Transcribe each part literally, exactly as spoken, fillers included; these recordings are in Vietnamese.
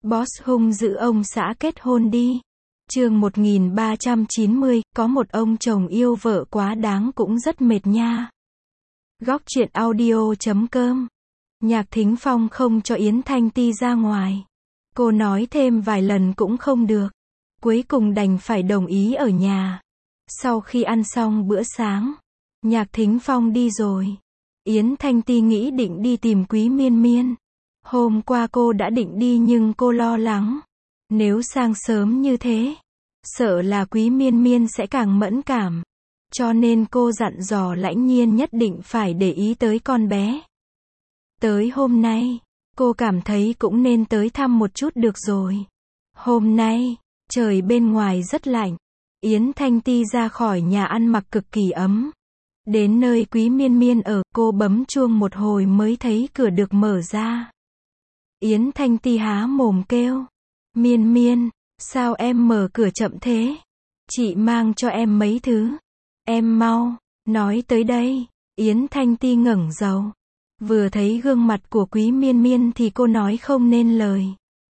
Boss hung dữ ông xã kết hôn đi. Chương một nghìn ba trăm chín mươi, có một ông chồng yêu vợ quá đáng cũng rất mệt nha. Góc truyện audio chấm com. Nhạc Thính Phong không cho Yến Thanh Ti ra ngoài. Cô nói thêm vài lần cũng không được. Cuối cùng đành phải đồng ý ở nhà. Sau khi ăn xong bữa sáng, Nhạc Thính Phong đi rồi. Yến Thanh Ti nghĩ định đi tìm Quý Miên Miên. Hôm qua cô đã định đi nhưng cô lo lắng. Nếu sang sớm như thế, sợ là Quý Miên Miên sẽ càng mẫn cảm. Cho nên cô dặn dò Lãnh Nhiên nhất định phải để ý tới con bé. Tới hôm nay, cô cảm thấy cũng nên tới thăm một chút được rồi. Hôm nay, trời bên ngoài rất lạnh. Yến Thanh Ti ra khỏi nhà ăn mặc cực kỳ ấm. Đến nơi Quý Miên Miên ở, cô bấm chuông một hồi mới thấy cửa được mở ra. Yến Thanh Ti há mồm kêu. Miên Miên, sao em mở cửa chậm thế? Chị mang cho em mấy thứ. Em mau, nói tới đây. Yến Thanh Ti ngẩng đầu. Vừa thấy gương mặt của Quý Miên Miên thì cô nói không nên lời.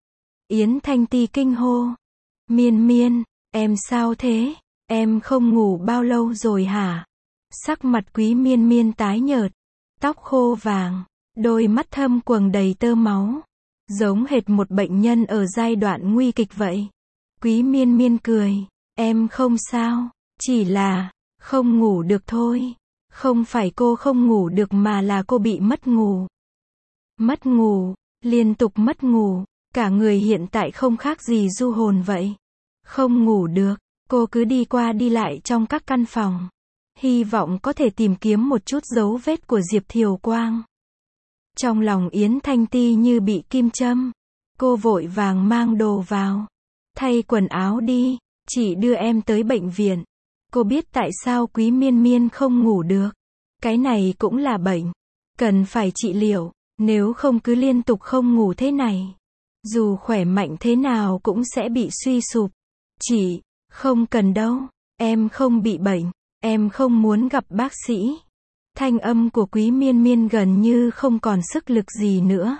Yến Thanh Ti kinh hô. Miên Miên, em sao thế? Em không ngủ bao lâu rồi hả? Sắc mặt Quý Miên Miên tái nhợt, tóc khô vàng, đôi mắt thâm quầng đầy tơ máu, giống hệt một bệnh nhân ở giai đoạn nguy kịch vậy. Quý Miên Miên cười, em không sao, chỉ là không ngủ được thôi. Không phải cô không ngủ được mà là cô bị mất ngủ. Mất ngủ, liên tục mất ngủ, cả người hiện tại không khác gì du hồn vậy. Không ngủ được, cô cứ đi qua đi lại trong các căn phòng. Hy vọng có thể tìm kiếm một chút dấu vết của Diệp Thiều Quang. Trong lòng Yến Thanh Ti như bị kim châm. Cô vội vàng mang đồ vào. Thay quần áo đi, chị đưa em tới bệnh viện. Cô biết tại sao Quý Miên Miên không ngủ được. Cái này cũng là bệnh. Cần phải trị liệu, nếu không cứ liên tục không ngủ thế này. Dù khỏe mạnh thế nào cũng sẽ bị suy sụp. Chị, không cần đâu, em không bị bệnh. Em không muốn gặp bác sĩ. Thanh âm của Quý Miên Miên gần như không còn sức lực gì nữa.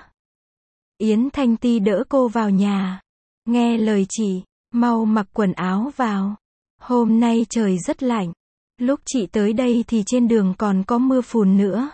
Yến Thanh Ti đỡ cô vào nhà. Nghe lời chị, mau mặc quần áo vào. Hôm nay trời rất lạnh. Lúc chị tới đây thì trên đường còn có mưa phùn nữa.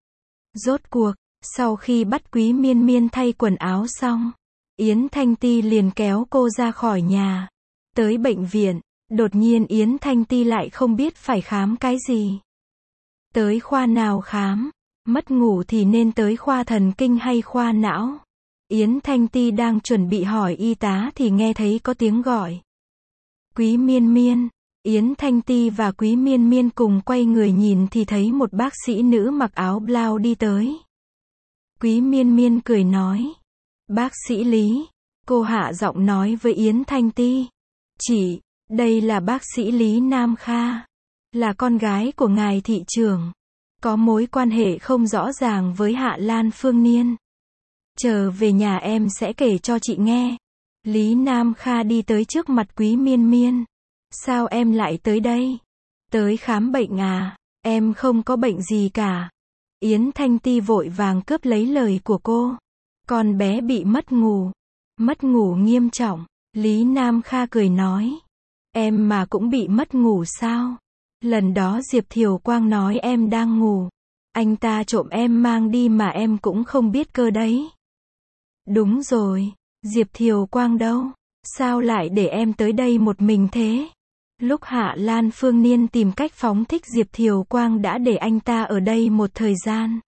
Rốt cuộc, sau khi bắt Quý Miên Miên thay quần áo xong, Yến Thanh Ti liền kéo cô ra khỏi nhà. Tới bệnh viện. Đột nhiên Yến Thanh Ti lại không biết phải khám cái gì. Tới khoa nào khám? Mất ngủ thì nên tới khoa thần kinh hay khoa não? Yến Thanh Ti đang chuẩn bị hỏi y tá thì nghe thấy có tiếng gọi. Quý Miên Miên. Yến Thanh Ti và Quý Miên Miên cùng quay người nhìn thì thấy một bác sĩ nữ mặc áo blau đi tới. Quý Miên Miên cười nói. Bác sĩ Lý. Cô hạ giọng nói với Yến Thanh Ti. Chị. Đây là bác sĩ Lý Nam Kha, là con gái của ngài thị trưởng, có mối quan hệ không rõ ràng với Hạ Lan Phương Niên. Chờ về nhà em sẽ kể cho chị nghe. Lý Nam Kha đi tới trước mặt Quý Miên Miên. Sao em lại tới đây? Tới khám bệnh à? Em không có bệnh gì cả. Yến Thanh Ti vội vàng cướp lấy lời của cô. Con bé bị mất ngủ. Mất ngủ nghiêm trọng. Lý Nam Kha cười nói. Em mà cũng bị mất ngủ sao? Lần đó Diệp Thiều Quang nói em đang ngủ. Anh ta trộm em mang đi mà em cũng không biết cơ đấy. Đúng rồi, Diệp Thiều Quang đâu? Sao lại để em tới đây một mình thế? Lúc Hạ Lan Phương Niên tìm cách phóng thích Diệp Thiều Quang đã để anh ta ở đây một thời gian.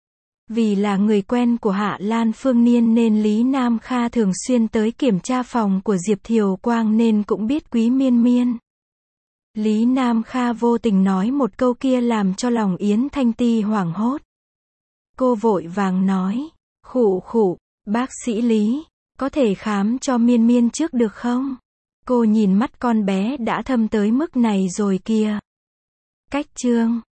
Vì là người quen của Hạ Lan Phương Niên nên Lý Nam Kha thường xuyên tới kiểm tra phòng của Diệp Thiều Quang nên cũng biết Quý Miên Miên. Lý Nam Kha vô tình nói một câu kia làm cho lòng Yến Thanh Ti hoảng hốt. Cô vội vàng nói. Khụ khụ, bác sĩ Lý, có thể khám cho Miên Miên trước được không? Cô nhìn mắt con bé đã thâm tới mức này rồi kìa. Cách chương.